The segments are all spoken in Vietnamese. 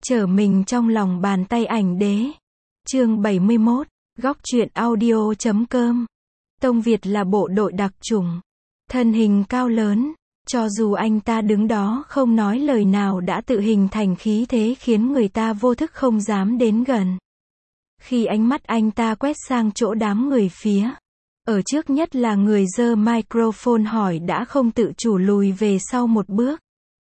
Trở mình trong lòng bàn tay ảnh đế. Chương 71, góc truyện audio.com. Tông Việt là bộ đội đặc chủng. Thân hình cao lớn, cho dù anh ta đứng đó không nói lời nào đã tự hình thành khí thế khiến người ta vô thức không dám đến gần. Khi ánh mắt anh ta quét sang chỗ đám người phía ở trước nhất là người giơ microphone hỏi đã không tự chủ lùi về sau một bước.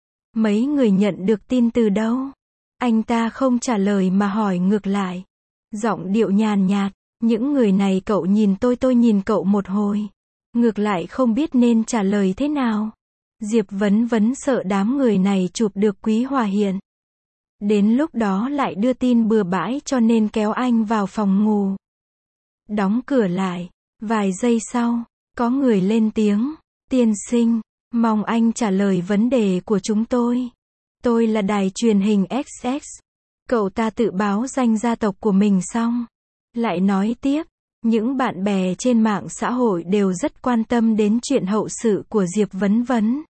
Mấy người nhận được tin từ đâu? Anh ta không trả lời mà hỏi ngược lại. Giọng điệu nhàn nhạt, những người này cậu nhìn tôi nhìn cậu một hồi. Ngược lại không biết nên trả lời thế nào. Diệp Vấn Vấn sợ đám người này chụp được Quý Hòa Hiện. Đến lúc đó lại đưa tin bừa bãi cho nên kéo anh vào phòng ngủ. Đóng cửa lại. Vài giây sau, có người lên tiếng. Tiên sinh, mong anh trả lời vấn đề của chúng tôi. Tôi là đài truyền hình XX. Cậu ta tự báo danh gia tộc của mình xong. Lại nói tiếp, những bạn bè trên mạng xã hội đều rất quan tâm đến chuyện hậu sự của Diệp Vấn Vấn.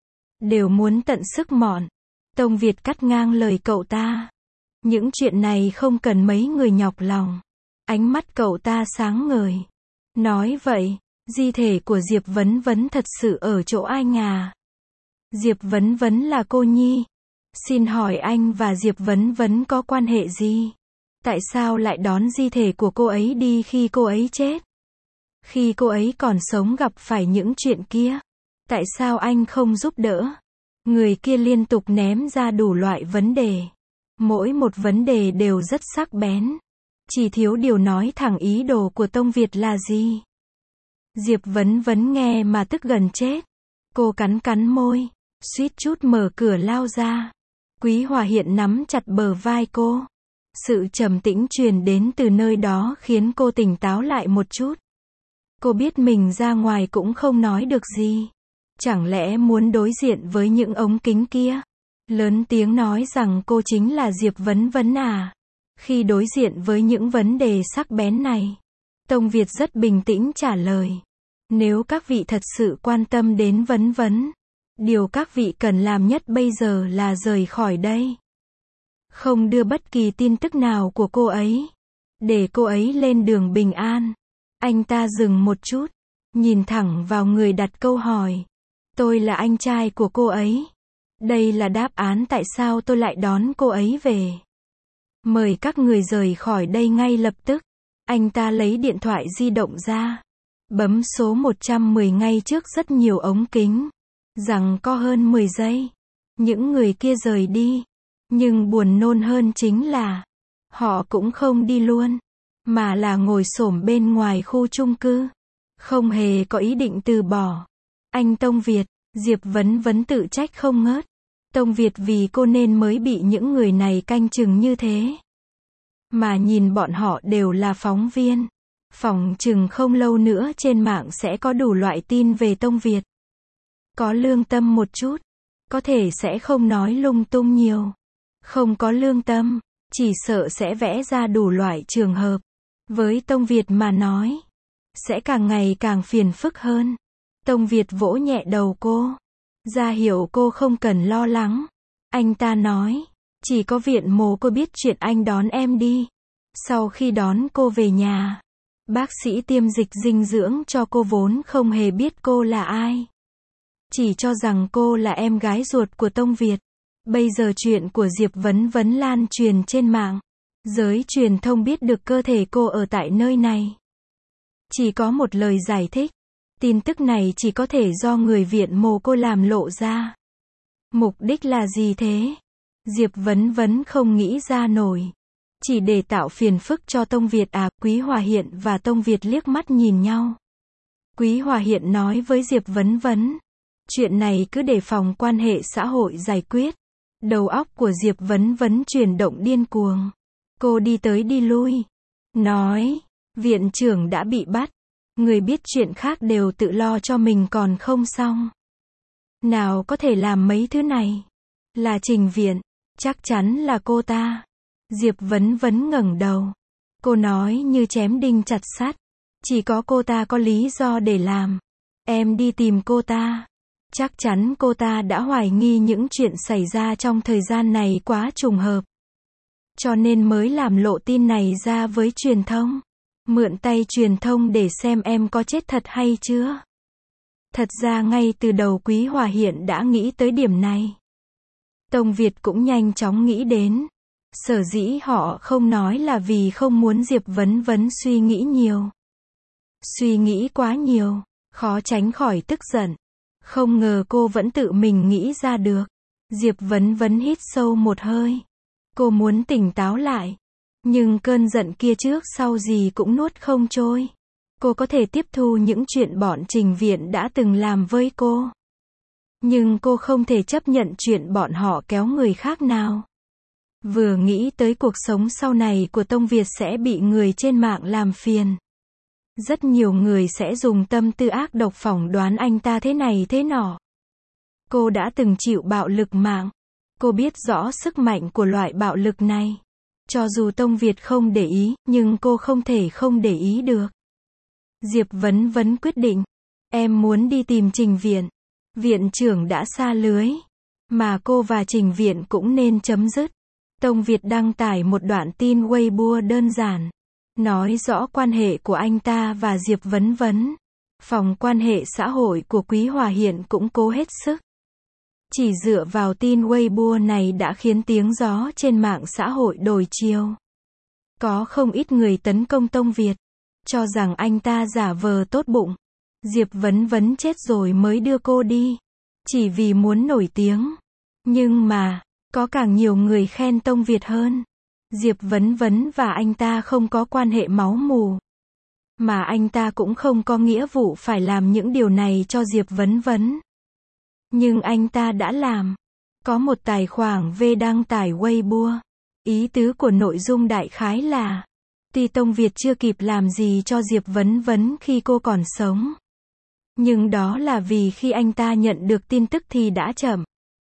Đều muốn tận sức mọn. Tông Việt cắt ngang lời cậu ta. Những chuyện này không cần mấy người nhọc lòng. Ánh mắt cậu ta sáng ngời. Nói vậy, di thể của Diệp Vấn Vấn thật sự ở chỗ anh à? Diệp Vấn Vấn là cô nhi. Xin hỏi anh và Diệp Vấn Vấn có quan hệ gì? Tại sao lại đón di thể của cô ấy đi khi cô ấy chết? Khi cô ấy còn sống gặp phải những chuyện kia, tại sao anh không giúp đỡ? Người kia liên tục ném ra đủ loại vấn đề. Mỗi một vấn đề đều rất sắc bén. Chỉ thiếu điều nói thẳng ý đồ của Tông Việt là gì. Diệp Vấn Vấn nghe mà tức gần chết. Cô cắn môi, suýt chút mở cửa lao ra. Quý Hòa Hiện nắm chặt bờ vai cô. Sự trầm tĩnh truyền đến từ nơi đó khiến cô tỉnh táo lại một chút. Cô biết mình ra ngoài cũng không nói được gì. Chẳng lẽ muốn đối diện với những ống kính kia? Lớn tiếng nói rằng cô chính là Diệp Vấn Vấn à? Khi đối diện với những vấn đề sắc bén này, Tông Việt rất bình tĩnh trả lời. Nếu các vị thật sự quan tâm đến Vấn Vấn, điều các vị cần làm nhất bây giờ là rời khỏi đây. Không đưa bất kỳ tin tức nào của cô ấy. Để cô ấy lên đường bình an. Anh ta dừng một chút. Nhìn thẳng vào người đặt câu hỏi. Tôi là anh trai của cô ấy. Đây là đáp án tại sao tôi lại đón cô ấy về. Mời các người rời khỏi đây ngay lập tức. Anh ta lấy điện thoại di động ra. Bấm số 110 ngay trước rất nhiều ống kính. Rằng có hơn 10 giây. Những người kia rời đi. Nhưng buồn nôn hơn chính là họ cũng không đi luôn, mà là ngồi xổm bên ngoài khu chung cư. Không hề có ý định từ bỏ. Anh Tông Việt, Diệp Vấn Vấn tự trách không ngớt. Tông Việt vì cô nên mới bị những người này canh chừng như thế. Mà nhìn bọn họ đều là phóng viên. Phỏng chừng không lâu nữa trên mạng sẽ có đủ loại tin về Tông Việt. Có lương tâm một chút, có thể sẽ không nói lung tung nhiều. Không có lương tâm, chỉ sợ sẽ vẽ ra đủ loại trường hợp. Với Tông Việt mà nói, sẽ càng ngày càng phiền phức hơn. Tông Việt vỗ nhẹ đầu cô, ra hiệu cô không cần lo lắng. Anh ta nói, chỉ có viện mồ cô biết chuyện anh đón em đi. Sau khi đón cô về nhà, bác sĩ tiêm dịch dinh dưỡng cho cô vốn không hề biết cô là ai. Chỉ cho rằng cô là em gái ruột của Tông Việt. Bây giờ chuyện của Diệp Vấn Vấn lan truyền trên mạng. Giới truyền thông biết được cơ thể cô ở tại nơi này. Chỉ có một lời giải thích. Tin tức này chỉ có thể do người viện mồ cô làm lộ ra. Mục đích là gì thế? Diệp Vấn Vấn không nghĩ ra nổi. Chỉ để tạo phiền phức cho Tông Việt à? Quý Hòa Hiện và Tông Việt liếc mắt nhìn nhau. Quý Hòa Hiện nói với Diệp Vấn Vấn. Chuyện này cứ để phòng quan hệ xã hội giải quyết. Đầu óc của Diệp Vấn Vấn chuyển động điên cuồng. Cô đi tới đi lui. Nói, viện trưởng đã bị bắt. Người biết chuyện khác đều tự lo cho mình còn không xong. Nào có thể làm mấy thứ này? Là Trình Viện. Chắc chắn là cô ta. Diệp Vấn Vấn ngẩng đầu. Cô nói như chém đinh chặt sắt. Chỉ có cô ta có lý do để làm. Em đi tìm cô ta. Chắc chắn cô ta đã hoài nghi những chuyện xảy ra trong thời gian này quá trùng hợp. Cho nên mới làm lộ tin này ra với truyền thông. Mượn tay truyền thông để xem em có chết thật hay chưa. Thật ra ngay từ đầu Quý Hòa Hiện đã nghĩ tới điểm này. Tông Việt cũng nhanh chóng nghĩ đến. Sở dĩ họ không nói là vì không muốn Diệp Vấn Vấn suy nghĩ nhiều. Suy nghĩ quá nhiều, khó tránh khỏi tức giận. Không ngờ cô vẫn tự mình nghĩ ra được. Diệp Vấn Vấn hít sâu một hơi. Cô muốn tỉnh táo lại. Nhưng cơn giận kia trước sau gì cũng nuốt không trôi. Cô có thể tiếp thu những chuyện bọn Trình Viện đã từng làm với cô. Nhưng cô không thể chấp nhận chuyện bọn họ kéo người khác nào. Vừa nghĩ tới cuộc sống sau này của Tông Việt sẽ bị người trên mạng làm phiền. Rất nhiều người sẽ dùng tâm tư ác độc phỏng đoán anh ta thế này thế nọ. Cô đã từng chịu bạo lực mạng. Cô biết rõ sức mạnh của loại bạo lực này. Cho dù Tông Việt không để ý, nhưng cô không thể không để ý được. Diệp Vấn Vấn quyết định. Em muốn đi tìm Trình Viện. Viện trưởng đã sa lưới. Mà cô và Trình Viện cũng nên chấm dứt. Tông Việt đăng tải một đoạn tin Weibo đơn giản. Nói rõ quan hệ của anh ta và Diệp Vấn Vấn. Phòng quan hệ xã hội của Quý Hòa Hiện cũng cố hết sức. Chỉ dựa vào tin Weibo này đã khiến tiếng gió trên mạng xã hội đổi chiều. Có không ít người tấn công Tông Việt. Cho rằng anh ta giả vờ tốt bụng. Diệp Vấn Vấn chết rồi mới đưa cô đi. Chỉ vì muốn nổi tiếng. Nhưng mà, có càng nhiều người khen Tông Việt hơn. Diệp Vấn Vấn và anh ta không có quan hệ máu mủ. Mà anh ta cũng không có nghĩa vụ phải làm những điều này cho Diệp Vấn Vấn. Nhưng anh ta đã làm. Có một tài khoản V đăng tải Weibo. Ý tứ của nội dung đại khái là tuy Tông Việt chưa kịp làm gì cho Diệp Vấn Vấn khi cô còn sống. Nhưng đó là vì khi anh ta nhận được tin tức thì đã chậm.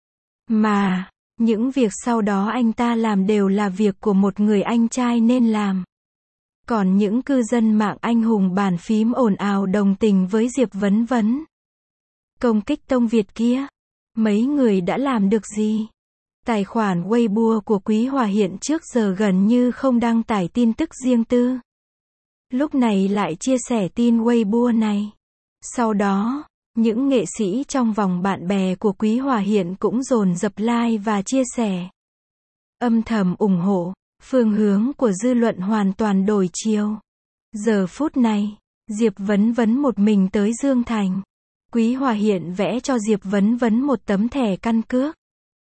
Mà, những việc sau đó anh ta làm đều là việc của một người anh trai nên làm. Còn những cư dân mạng anh hùng bàn phím ồn ào đồng tình với Diệp Vấn Vấn. Công kích Tông Việt kia. Mấy người đã làm được gì? Tài khoản Weibo của Quý Hòa Hiện trước giờ gần như không đăng tải tin tức riêng tư. Lúc này lại chia sẻ tin Weibo này. Sau đó, những nghệ sĩ trong vòng bạn bè của Quý Hòa Hiện cũng dồn dập like và chia sẻ. Âm thầm ủng hộ, phương hướng của dư luận hoàn toàn đổi chiều. Giờ phút này, Diệp Vấn Vấn một mình tới Dương Thành. Quý Hòa Hiện vẽ cho Diệp Vấn Vấn một tấm thẻ căn cước.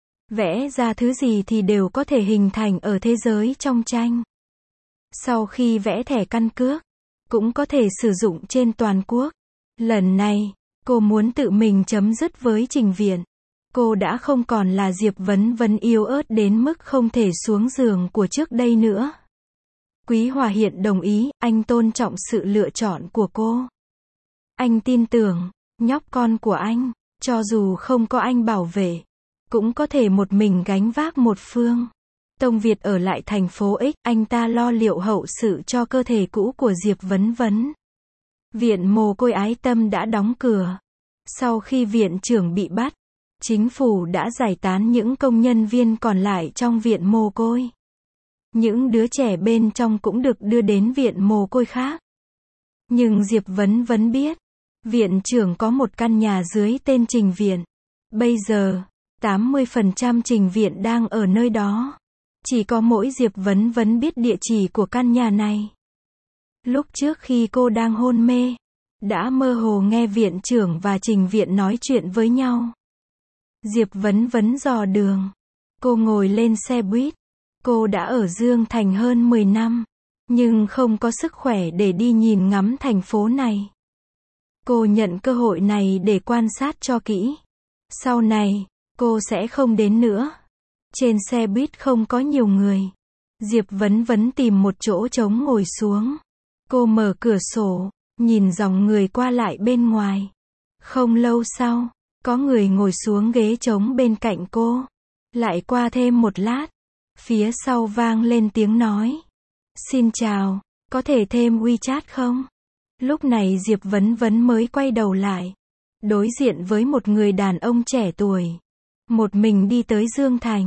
Vẽ ra thứ gì thì đều có thể hình thành ở thế giới trong tranh. Sau khi vẽ thẻ căn cước, cũng có thể sử dụng trên toàn quốc. Lần này, cô muốn tự mình chấm dứt với Trình Viện. Cô đã không còn là Diệp Vấn Vấn yếu ớt đến mức không thể xuống giường của trước đây nữa. Quý Hòa Hiện đồng ý, anh tôn trọng sự lựa chọn của cô. Anh tin tưởng, nhóc con của anh, cho dù không có anh bảo vệ, cũng có thể một mình gánh vác một phương. Tông Việt ở lại thành phố X, anh ta lo liệu hậu sự cho cơ thể cũ của Diệp Vấn Vấn. Viện mồ côi Ái Tâm đã đóng cửa. Sau khi viện trưởng bị bắt, chính phủ đã giải tán những công nhân viên còn lại trong viện mồ côi. Những đứa trẻ bên trong cũng được đưa đến viện mồ côi khác. Nhưng Diệp Vấn Vấn biết, viện trưởng có một căn nhà dưới tên Trình Viện. Bây giờ, 80% Trình Viện đang ở nơi đó. Chỉ có mỗi Diệp Vấn Vấn biết địa chỉ của căn nhà này. Lúc trước khi cô đang hôn mê, đã mơ hồ nghe viện trưởng và Trình Viện nói chuyện với nhau. Diệp Vấn Vấn dò đường. Cô ngồi lên xe buýt. Cô đã ở Dương Thành hơn 10 năm, nhưng không có sức khỏe để đi nhìn ngắm thành phố này. Cô nhận cơ hội này để quan sát cho kỹ. Sau này, cô sẽ không đến nữa. Trên xe buýt không có nhiều người. Diệp Vấn Vấn tìm một chỗ trống ngồi xuống. Cô mở cửa sổ, nhìn dòng người qua lại bên ngoài. Không lâu sau, có người ngồi xuống ghế trống bên cạnh cô. Lại qua thêm một lát, phía sau vang lên tiếng nói. Xin chào, có thể thêm WeChat không? Lúc này Diệp Vấn Vấn mới quay đầu lại. Đối diện với một người đàn ông trẻ tuổi. Một mình đi tới Dương Thành.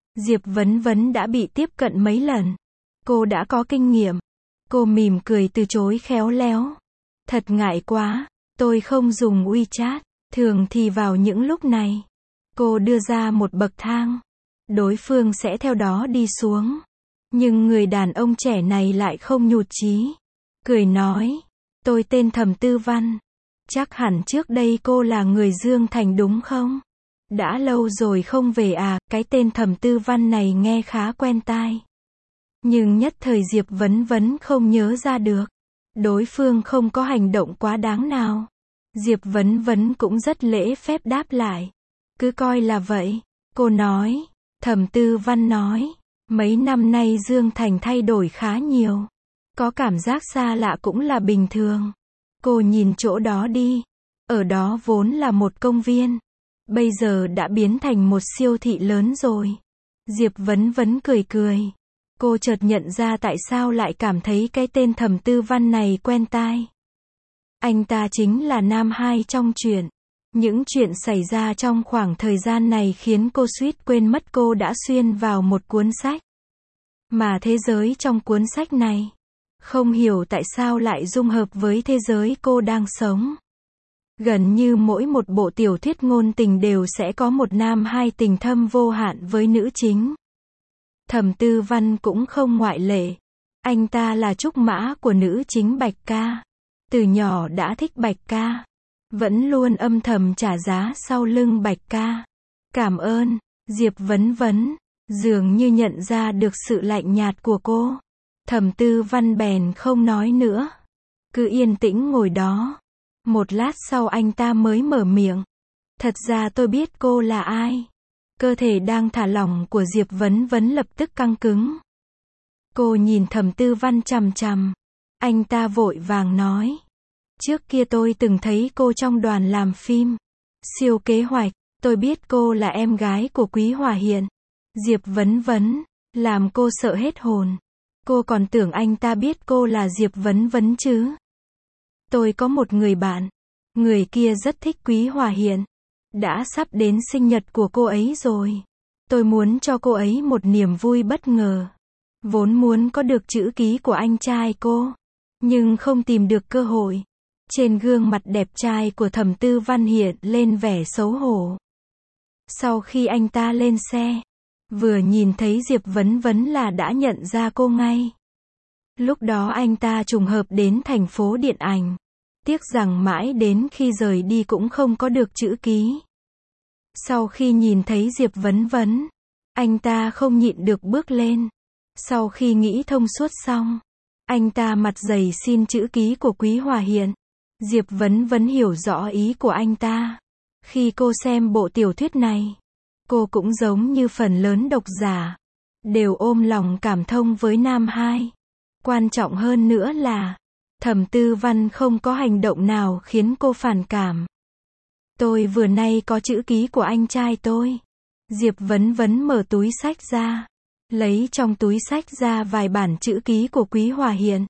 Diệp Vấn Vấn đã bị tiếp cận mấy lần. Cô đã có kinh nghiệm. Cô mỉm cười từ chối khéo léo. Thật ngại quá, tôi không dùng WeChat. Thường thì vào những lúc này, cô đưa ra một bậc thang. Đối phương sẽ theo đó đi xuống. Nhưng người đàn ông trẻ này lại không nhụt chí. Cười nói, tôi tên Thẩm Tư Văn. Chắc hẳn trước đây cô là người Dương Thành đúng không? Đã lâu rồi không về à, cái tên Thẩm Tư Văn này nghe khá quen tai. Nhưng nhất thời Diệp Vấn Vấn không nhớ ra được. Đối phương không có hành động quá đáng nào. Diệp Vấn Vấn cũng rất lễ phép đáp lại. Cứ coi là vậy. Cô nói. Thẩm Tư Văn nói. Mấy năm nay Dương Thành thay đổi khá nhiều. Có cảm giác xa lạ cũng là bình thường. Cô nhìn chỗ đó đi. Ở đó vốn là một công viên. Bây giờ đã biến thành một siêu thị lớn rồi. Diệp Vấn Vấn cười cười. Cô chợt nhận ra tại sao lại cảm thấy cái tên Thẩm Tư Văn này quen tai. Anh ta chính là Nam Hai trong truyện. Những chuyện xảy ra trong khoảng thời gian này khiến cô suýt quên mất cô đã xuyên vào một cuốn sách. Mà thế giới trong cuốn sách này, không hiểu tại sao lại dung hợp với thế giới cô đang sống. Gần như mỗi một bộ tiểu thuyết ngôn tình đều sẽ có một nam hai tình thâm vô hạn với nữ chính. Thẩm Tư Văn cũng không ngoại lệ. Anh ta là trúc mã của nữ chính Bạch Ca. Từ nhỏ đã thích Bạch Ca. Vẫn luôn âm thầm trả giá sau lưng Bạch Ca. Cảm ơn, Diệp Vấn Vấn. Dường như nhận ra được sự lạnh nhạt của cô. Thẩm Tư Văn bèn không nói nữa. Cứ yên tĩnh ngồi đó. Một lát sau anh ta mới mở miệng. Thật ra tôi biết cô là ai. Cơ thể đang thả lỏng của Diệp Vấn Vấn lập tức căng cứng. Cô nhìn Thẩm Tư Văn chằm chằm. Anh ta vội vàng nói. Trước kia tôi từng thấy cô trong đoàn làm phim. Siêu kế hoạch. Tôi biết cô là em gái của Quý Hòa Hiện. Diệp Vấn Vấn. Làm cô sợ hết hồn. Cô còn tưởng anh ta biết cô là Diệp Vấn Vấn chứ. Tôi có một người bạn. Người kia rất thích Quý Hòa Hiện. Đã sắp đến sinh nhật của cô ấy rồi. Tôi muốn cho cô ấy một niềm vui bất ngờ. Vốn muốn có được chữ ký của anh trai cô. Nhưng không tìm được cơ hội. Trên gương mặt đẹp trai của Thẩm Tư Văn hiện lên vẻ xấu hổ. Sau khi anh ta lên xe, vừa nhìn thấy Diệp Vấn Vấn là đã nhận ra cô ngay. Lúc đó anh ta trùng hợp đến thành phố điện ảnh. Tiếc rằng mãi đến khi rời đi cũng không có được chữ ký. Sau khi nhìn thấy Diệp Vấn Vấn, anh ta không nhịn được bước lên. Sau khi nghĩ thông suốt xong, anh ta mặt dày xin chữ ký của Quý Hòa Hiện. Diệp Vấn Vấn hiểu rõ ý của anh ta. Khi cô xem bộ tiểu thuyết này, cô cũng giống như phần lớn độc giả, đều ôm lòng cảm thông với Nam Hai. Quan trọng hơn nữa là, Thẩm Tư Văn không có hành động nào khiến cô phản cảm. Tôi vừa nay có chữ ký của anh trai tôi. Diệp Vấn Vấn mở túi sách ra, lấy trong túi sách ra vài bản chữ ký của Quý Hòa Hiện.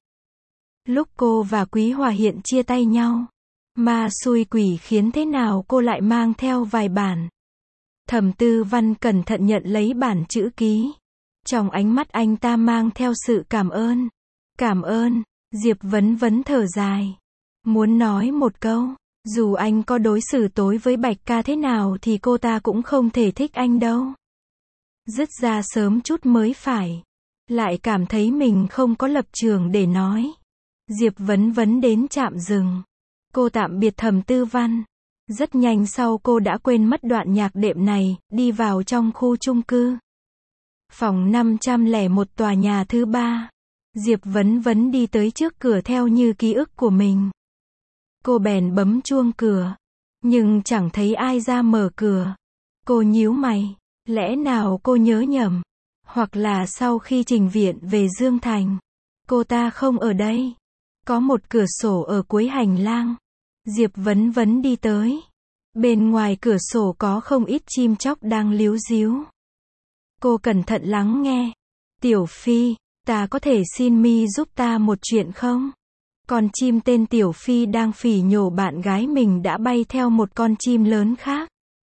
Lúc cô và Quý Hòa Hiện chia tay nhau, ma xui quỷ khiến thế nào cô lại mang theo vài bản. Thẩm Tư Văn cẩn thận nhận lấy bản chữ ký. Trong ánh mắt anh ta mang theo sự cảm ơn. Cảm ơn. Diệp Vấn Vấn thở dài. Muốn nói một câu, dù anh có đối xử tối với Bạch Ca thế nào thì cô ta cũng không thể thích anh đâu. Dứt ra sớm chút mới phải. Lại cảm thấy mình không có lập trường để nói. Diệp Vấn Vấn đến trạm dừng. Cô tạm biệt Thẩm Tư Văn. Rất nhanh sau cô đã quên mất đoạn nhạc đệm này, đi vào trong khu chung cư. Phòng 501 tòa nhà thứ 3. Diệp Vấn Vấn đi tới trước cửa theo như ký ức của mình. Cô bèn bấm chuông cửa. Nhưng chẳng thấy ai ra mở cửa. Cô nhíu mày. Lẽ nào cô nhớ nhầm? Hoặc là sau khi trình viện về Dương Thành, cô ta không ở đây. Có một cửa sổ ở cuối hành lang. Diệp Vấn Vấn đi tới. Bên ngoài cửa sổ có không ít chim chóc đang líu ríu. Cô cẩn thận lắng nghe. Tiểu Phi, ta có thể xin mi giúp ta một chuyện không? Con chim tên Tiểu Phi đang phỉ nhổ bạn gái mình đã bay theo một con chim lớn khác.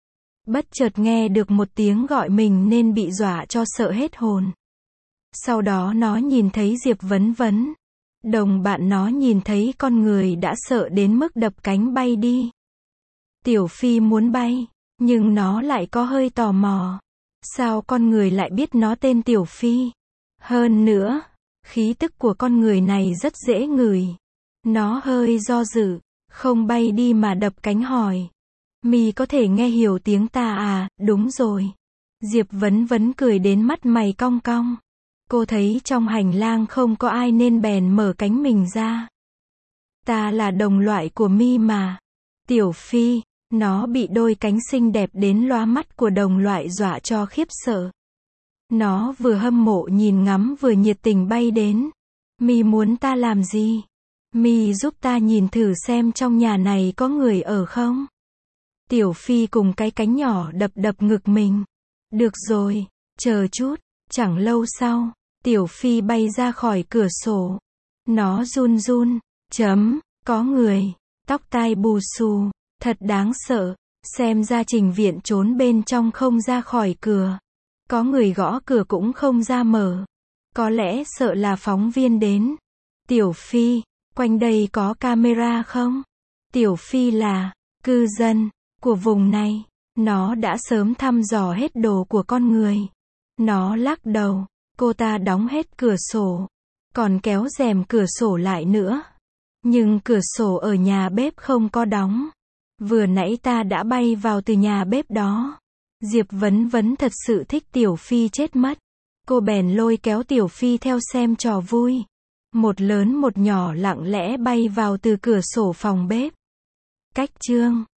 Bất chợt nghe được một tiếng gọi mình nên bị dọa cho sợ hết hồn. Sau đó nó nhìn thấy Diệp Vấn Vấn. Đồng bạn nó nhìn thấy con người đã sợ đến mức đập cánh bay đi. Tiểu Phi muốn bay, nhưng nó lại có hơi tò mò. Sao con người lại biết nó tên Tiểu Phi? Hơn nữa, khí tức của con người này rất dễ ngửi. Nó hơi do dự, không bay đi mà đập cánh hỏi. Mi có thể nghe hiểu tiếng ta à? Đúng rồi. Diệp Vấn Vấn cười đến mắt mày cong cong. Cô thấy trong hành lang không có ai nên bèn mở cánh mình ra. Ta là đồng loại của Mi mà. Tiểu Phi, nó bị đôi cánh xinh đẹp đến lóa mắt của đồng loại dọa cho khiếp sợ. Nó vừa hâm mộ nhìn ngắm vừa nhiệt tình bay đến. Mi muốn ta làm gì? Mi giúp ta nhìn thử xem trong nhà này có người ở không? Tiểu Phi cùng cái cánh nhỏ đập đập ngực mình. Được rồi, chờ chút. Chẳng lâu sau, Tiểu Phi bay ra khỏi cửa sổ. Nó run run, có người, tóc tai bù xù, thật đáng sợ. Xem ra Trình Viện trốn bên trong không ra khỏi cửa. Có người gõ cửa cũng không ra mở. Có lẽ sợ là phóng viên đến. Tiểu Phi, quanh đây có camera không? Tiểu Phi là cư dân của vùng này. Nó đã sớm thăm dò hết đồ của con người. Nó lắc đầu. Cô ta đóng hết cửa sổ. Còn kéo rèm cửa sổ lại nữa. Nhưng cửa sổ ở nhà bếp không có đóng. Vừa nãy ta đã bay vào từ nhà bếp đó. Diệp Vấn Vấn thật sự thích Tiểu Phi chết mất. Cô bèn lôi kéo Tiểu Phi theo xem trò vui. Một lớn một nhỏ lặng lẽ bay vào từ cửa sổ phòng bếp. Cách chương